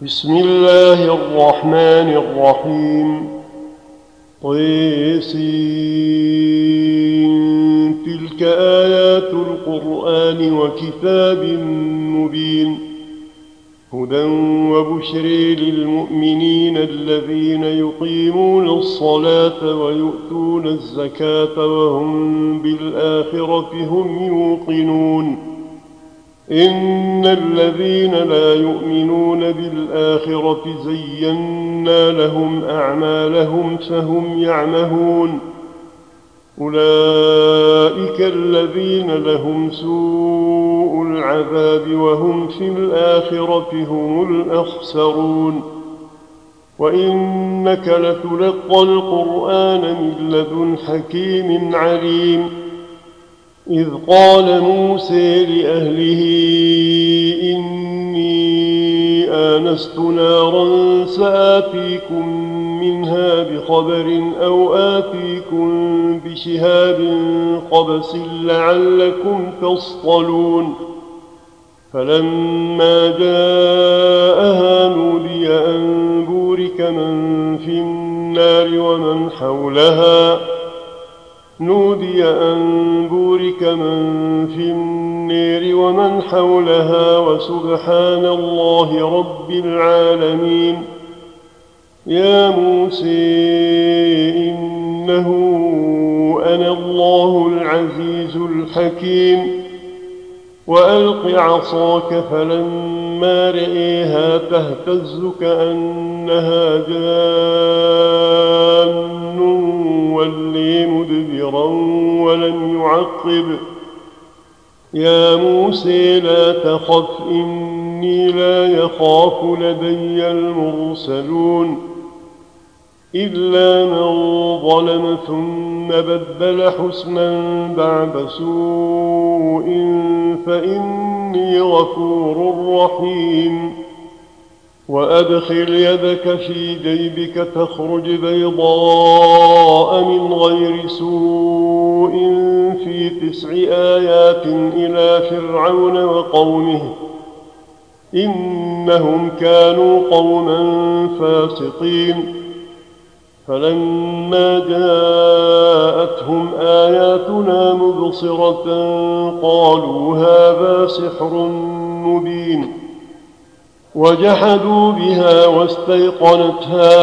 بسم الله الرحمن الرحيم. طسين. تلك آيات القرآن وكتاب مبين هدى وبشر للمؤمنين الذين يقيمون الصلاة ويؤتون الزكاة وهم بالآخرة هم يوقنون. إن الذين لا يؤمنون بالآخرة زينا لهم أعمالهم فهم يعمهون. أولئك الذين لهم سوء العذاب وهم في الآخرة هم الأخسرون. وإنك لتلقى القرآن من لدن حكيم عليم. إذ قال موسى لأهله إني آنست نارا سآتيكم منها بخبر أو آتيكم بشهاب قبس لعلكم تصطلون. فلما جاءها نودي أن بورك من في النار ومن حولها وسبحان الله رب العالمين. يا موسى إنه أنا الله العزيز الحكيم. وألق عصاك فلما رئيها تهتز كأنها جان ولي مدبرا ولم يعقب. يا موسى لا تخف إني لا يخاف لدي المرسلون. إلا من ظلم ثم بدل حسنا بعد سوء فإني غفور رحيم. وأدخل يدك في جيبك تخرج بيضاء من غير سوء في 9 آيات إلى فرعون وقومه إنهم كانوا قوما فاسقين. فلما جاءتهم آياتنا مبصرة قالوا هذا سحر مبين. وجحدوا بها واستيقنتها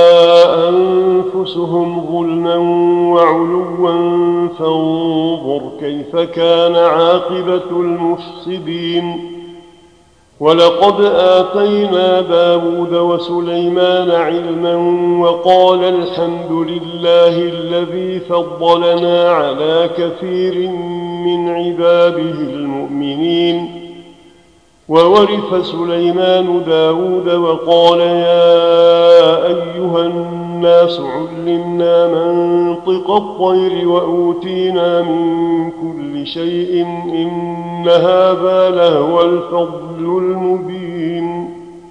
أنفسهم ظلما وعلوا فانظر كيف كان عاقبة المفسدين. ولقد آتينا داود وسليمان علما وقال الحمد لله الذي فضلنا على كثير من عباده المؤمنين. وورث سليمان داود وقال يا أيها الناس علمنا منطق الطير وأوتينا من كل شيء إن هذا لهو الفضل المبين.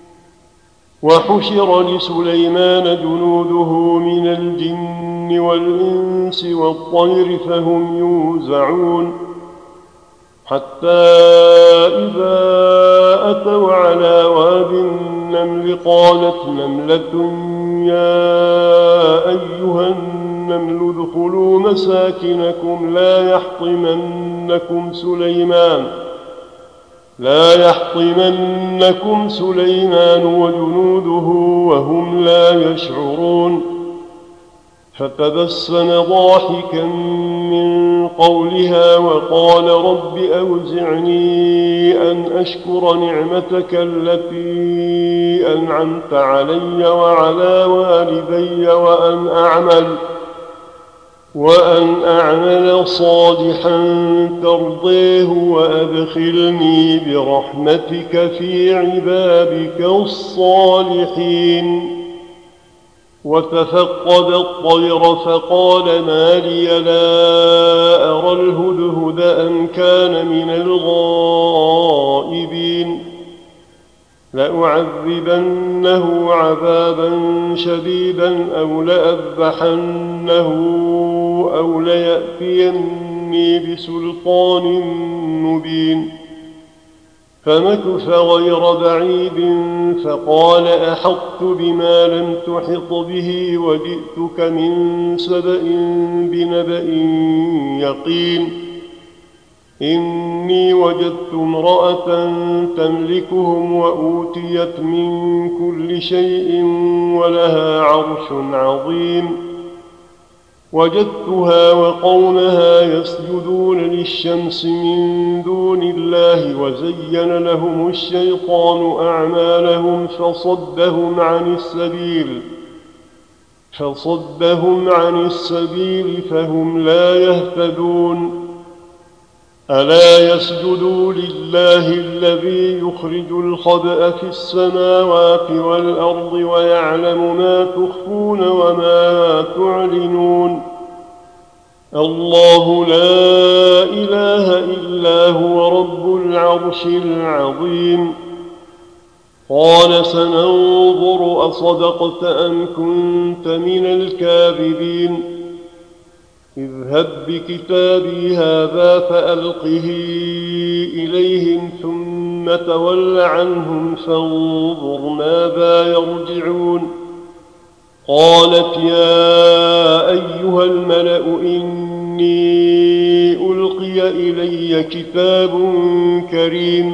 وحشر لسليمان جنوده من الجن والإنس والطير فهم يوزعون. حتى إذا أتوا على واد النمل قالت نملة يا أيها النمل ادخلوا مساكنكم لا يحطمنكم سليمان وجنوده وهم لا يشعرون. فتبسم ضاحكا من قولها وقال رب أوزعني أن أشكر نعمتك التي أنعمت علي وعلى والدي وأن أعمل صالحا ترضيه وأدخلني برحمتك في عبادك الصالحين. وتفقد الطير فقال ما لي لا أرى الهدهد أم كان من الغائبين. لأعذبنه عذابا شديدا أو لأذبحنه أو ليأتيني بسلطان مبين. فمكث غير بعيد فقال أحطت بما لم تحط به وجئتك من سبأ بنبأ يقين إني وجدت امرأة تملكهم وأوتيت من كل شيء ولها عرش عظيم وجدتها وقومها يسجدون للشمس من دون الله وزين لهم الشيطان أعمالهم فصدهم عن السبيل فهم لا يهتدون ألا يسجدوا لله الذي يخرج الخبأ في السماوات والأرض ويعلم ما تخفون وما تعلنون الله لا إله إلا هو رب العرش العظيم قال سننظر أصدقت أم كنت من الكاذبين اذهب بكتابي هذا فألقه إليهم ثم تول عنهم فانظر ماذا يرجعون قالت يا أيها الملأ إني ألقي إلي كتاب كريم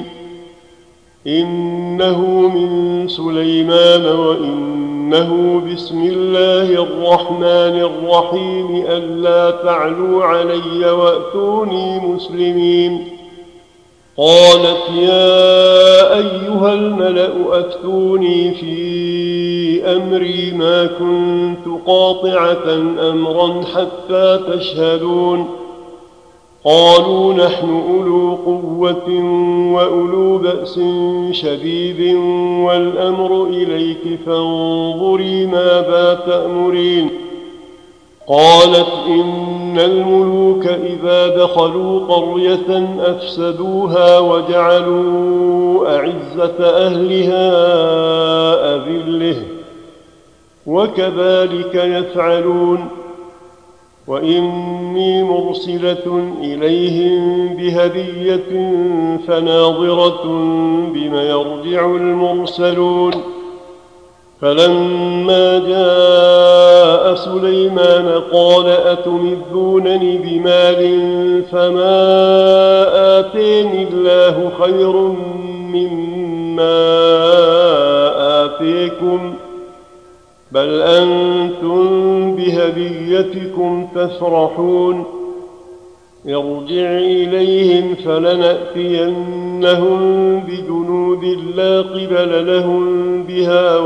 إنه من سليمان وإنه بسم الله الرحمن الرحيم ألا تعلوا علي وأتوني مسلمين قالت يا أيها الملأ أفتوني في أمري ما كنت قاطعة أمرا حتى تشهدون قالوا نحن أولو قوة وأولو بأس شديد والأمر إليك فانظري ماذا تأمرين قالت إن الملوك إذا دخلوا قرية أفسدوها وجعلوا أعزة أهلها أذله وكذلك يفعلون وإني مرسلة إليهم بهدية فناظرة بما يرجع المرسلون فلما جاء سليمان قال أتمدونني بمال فما آتيني الله خير مما آتيكم بل أنتم بهديتكم تفرحون ارجع إليهم فلنأتينهم بجنود لا قبل لهم بها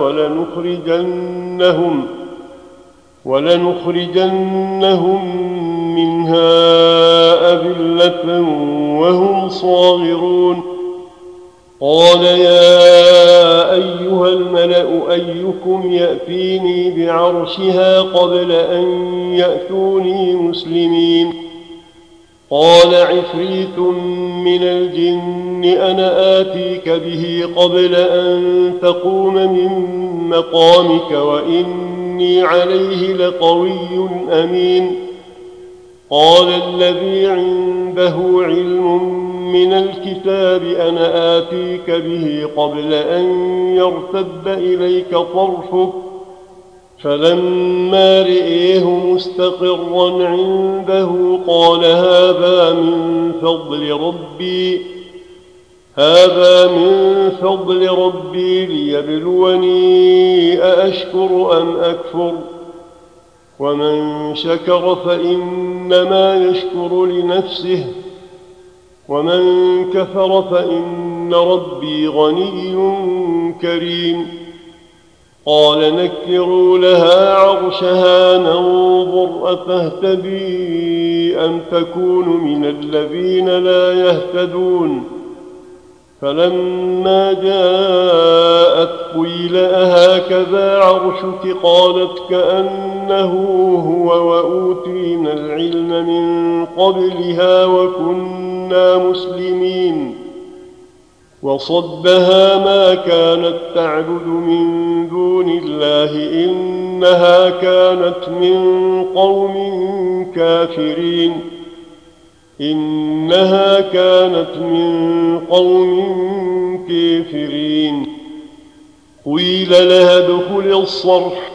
ولنخرجنهم منها أذلة وهم صاغرون قال يا أيها الملأ أيكم يأتيني بعرشها قبل أن يأتوني مسلمين قال عفريت من الجن أنا آتيك به قبل أن تقوم من مقامك وإني عليه لقوي أمين قال الذي عنده علم من الكتاب أنا آتيك به قبل أن يرتد إليك طرفك فلما رئيه مستقرا عنده قال هذا من فضل ربي ليبلوني أأشكر أم أكفر ومن شكر فإنما يشكر لنفسه ومن كفر فإن ربي غني كريم قال نكروا لها عرشها ننظر أتهتدي أم تكون من الذين لا يهتدون فلما جاءت قيل أهكذا عرشك قالت كأنه هو وأوتينا العلم من قبلها وكنا مسلمين وصدها ما كانت تعبد من دون الله إنها كانت من قوم الكافرين. قيل لها ادخل الصرح،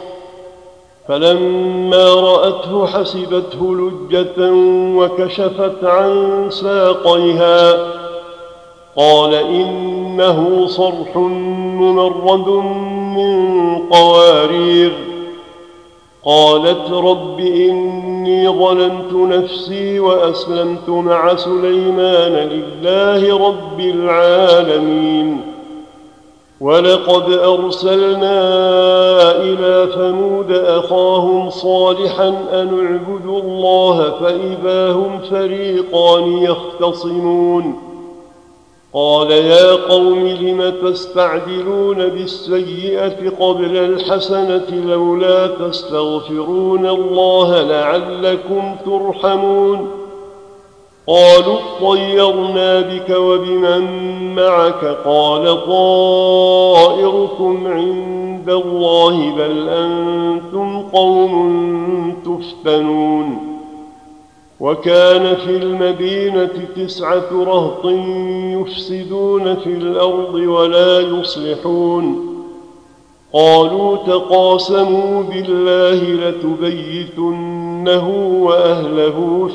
فلما رأته حسبته لجة وكشفت عن ساقيها. قال إنه صرح ممرد من قوارير. قالت رب إني ظلمت نفسي وأسلمت مع سليمان لله رب العالمين. ولقد أرسلنا إلى ثمود أخاهم صالحا أن اعبدوا الله فإذا هم فريقان يختصمون. قال يا قوم لم تستعجلون بالسيئة قبل الحسنة لولا تستغفرون الله لعلكم ترحمون. قالوا اطيرنا بك وبمن معك قال طائركم عند الله بل أنتم قوم تفتنون. وكان في المدينة 9 رهط يفسدون في الأرض ولا يصلحون. قالوا تقاسموا بالله لتبيتنه وأهله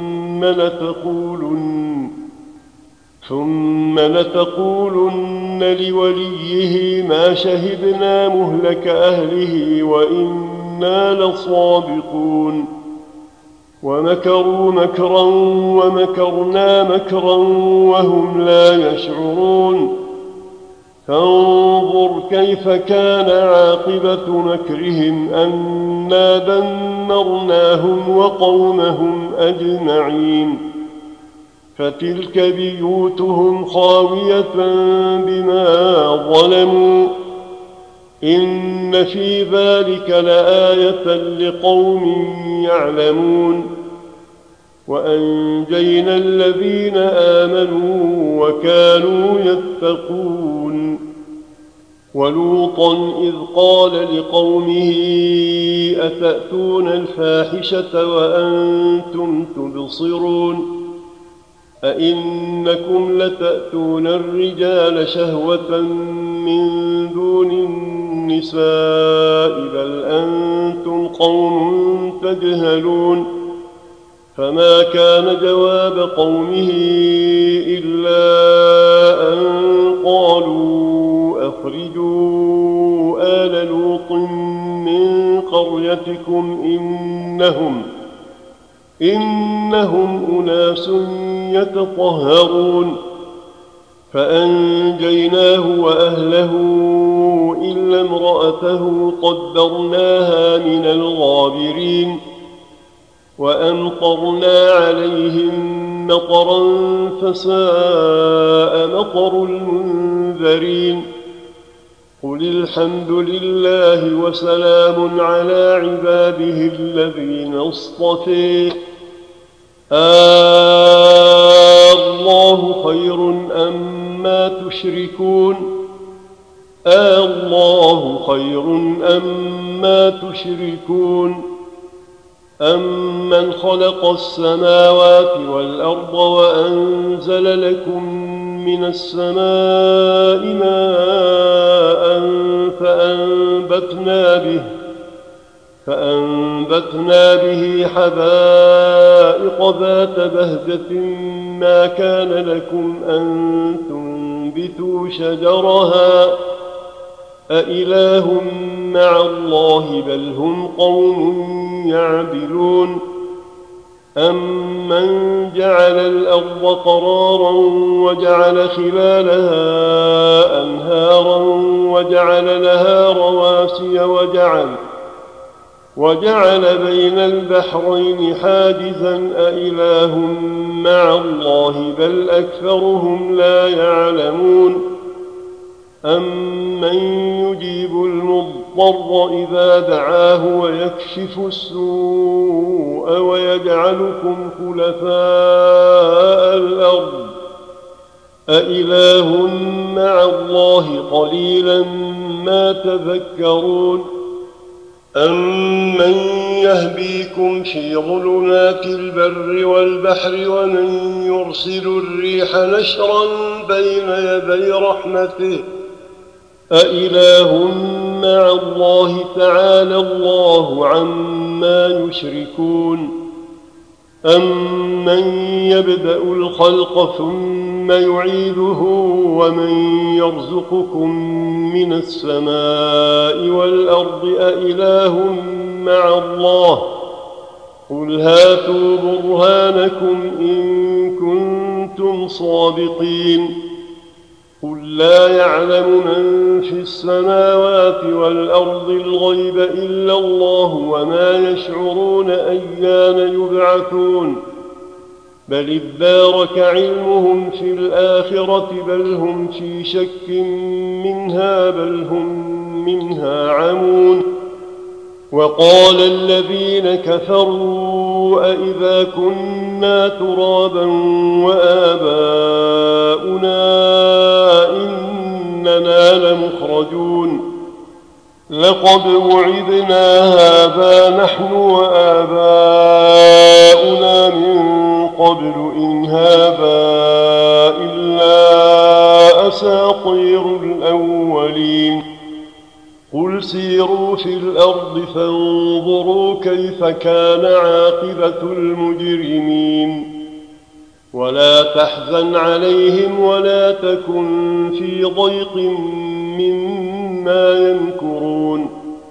ثم لتقولن لوليه ما شهدنا مهلك أهله وإنا لصادقون. ومكروا مكرا ومكرنا مكرا وهم لا يشعرون. فانظر كيف كان عاقبة مكرهم أنا دمرناهم وقومهم أجمعين. فتلك بيوتهم خاوية بما ظلموا إن في ذلك لآية لقوم يعلمون. وأنجينا الذين آمنوا وكانوا يتقون. ولوطا إذ قال لقومه أتأتون الفاحشة وأنتم تبصرون أئنكم لتأتون الرجال شهوة من دون النساء بل أنتم قوم تجهلون. فما كان جواب قومه إلا أن قالوا أخرجوا آل لوط من قريتكم إنهم أناس يتطهرون. فأنجيناه وأهله إلا امرأته قدرناها من الغابرين. وأمطرنا عليهم مطرا فساء مطر المنذرين. قل الحمد لله وسلام على عباده الذين اصطفى الله خير أما تشركون الله خير أما تشركون أمن خلق السماوات والأرض وأنزل لكم من السماء ماء فأنبتنا به حدائق ذات بهجة ما كان لكم أن تنبتوا شجرها أإله مع الله بل هم قوم يعدلون. أمن جعل الأرض قرارا وجعل خلالها أنهارا وجعل لها رواسي وجعل بين البحرين حاجزا أإله مع الله بل أكثرهم لا يعلمون. أمن يجيب المضطر إذا دعاه ويكشف السوء ويجعلكم خلفاء الأرض أإله مع الله قليلا ما تذكرون. أمن يهديكم في ظلمات البر والبحر ومن يرسل الريح نشرا بين يدي رحمته أإله مع الله تعالى الله عما يشركون أمن يبدأ الخلق ثم يعيده ومن يرزقكم من السماء والأرض أإله مع الله قل هاتوا برهانكم إن كنتم صادقين قل لا يعلم من في السماوات والأرض الغيب إلا الله وما يشعرون أيان يبعثون بل ادارك علمهم في الآخرة بل هم في شك منها بل هم منها عمون وقال الذين كفروا أئذا كنا ترابا وآباؤنا إننا لمخرجون لقد وعدنا هذا نحن وآباؤنا من قبل إن هذا إلا أساطير الأولين قل سيروا في الأرض فانظروا كيف كان عاقبة المجرمين ولا تحزن عليهم ولا تكن في ضيق مما يمكرون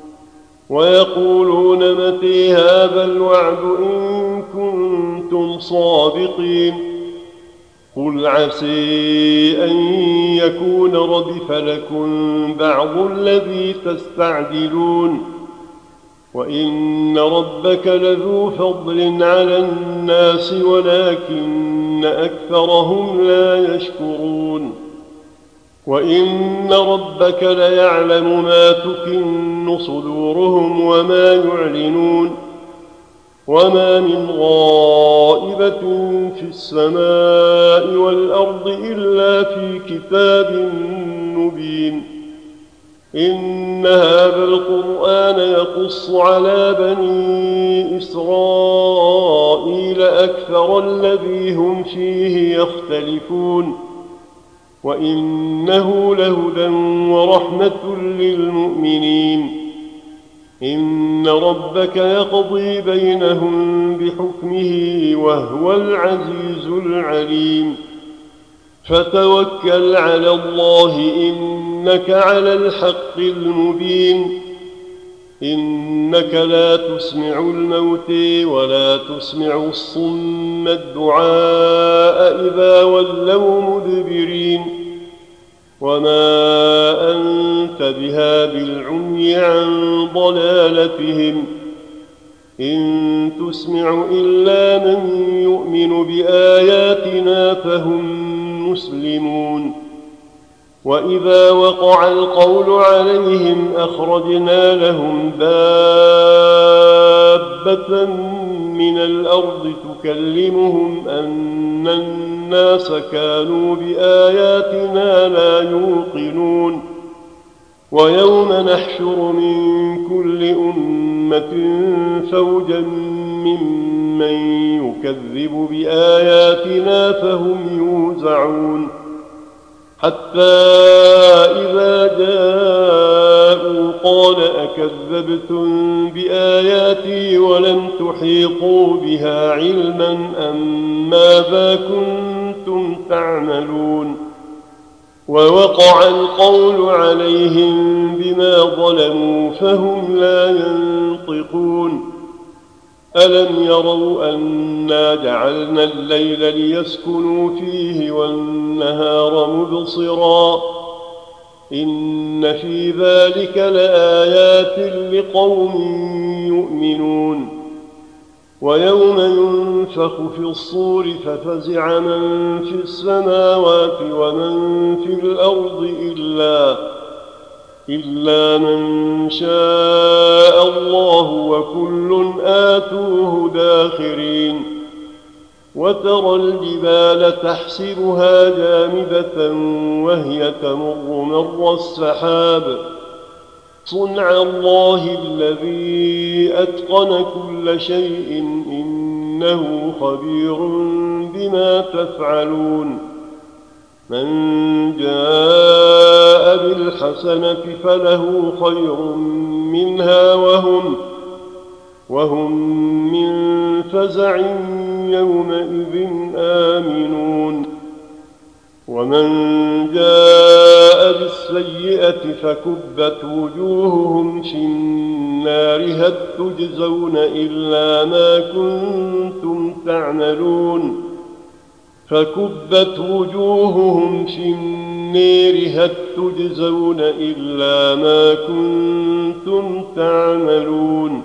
ويقولون متى هذا الوعد إن كنتم صادقين قل عسى أن يكون ردف لكم بعض الذي تستعجلون وإن ربك لذو فضل على الناس ولكن أكثرهم لا يشكرون وإن ربك ليعلم ما تكن صدورهم وما يعلنون وما من غائبة في السماء والأرض إلا في كتاب مبين إن هذا القرآن يقص على بني إسرائيل أكثر الذي هم فيه يختلفون وإنه لهدى ورحمة للمؤمنين إن ربك يقضي بينهم بحكمه وهو العزيز العليم فتوكل على الله إنك على الحق المبين إنك لا تسمع الموتى ولا تسمع الصم الدعاء إذا ولوا مدبرين وما أنت بهاد العمي عن ضلالتهم إن تسمع إلا من يؤمن بآياتنا فهم مسلمون وإذا وقع القول عليهم أخرجنا لهم دابة من الأرض تكلمهم أن الناس كانوا بآياتنا لا يوقنون ويوم نحشر من كل أمة فوجا ممن يكذب بآياتنا فهم يوزعون حتى إذا جاءوا قال أكذبتم بآياتي ولم تحيطوا بها علما أم ماذا كنتم تعملون ووقع القول عليهم بما ظلموا فهم لا ينطقون ألم يروا أنا جعلنا الليل ليسكنوا فيه والنهار مبصرا إن في ذلك لآيات لقوم يؤمنون ويوم ينفخ في الصور ففزع من في السماوات ومن في الأرض إلا من شاء الله وكل آتوه داخرين وترى الجبال تحسبها جامدة وهي تمر مر السحاب صنع الله الذي أتقن كل شيء إنه خبير بما تفعلون من جاء بالحسنة فله خير منها وهم من فزع يومئذ آمنون ومن جاء بالسيئة فكبت وجوههم في النار هل تجزون إلا ما كنتم تعملون فكبت وجوههم في النار هل تجزون إلا ما كنتم تعملون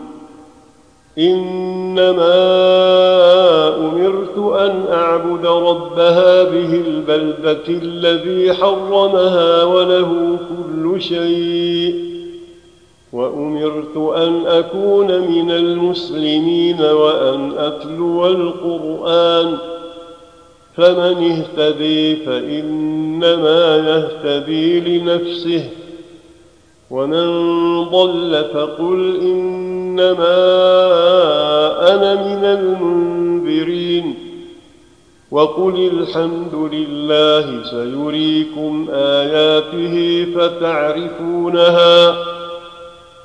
إنما أمرت أن أعبد رب هذه البلدة الذي حرمها وله كل شيء وأمرت أن أكون من المسلمين وأن أتلو القرآن فمن اهتدي فإنما يهتدي لنفسه ومن ضل فقل إنما أنا من المنذرين وقل الحمد لله سيريكم آياته فتعرفونها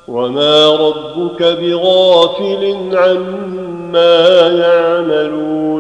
وما ربك بغافل عما يعملون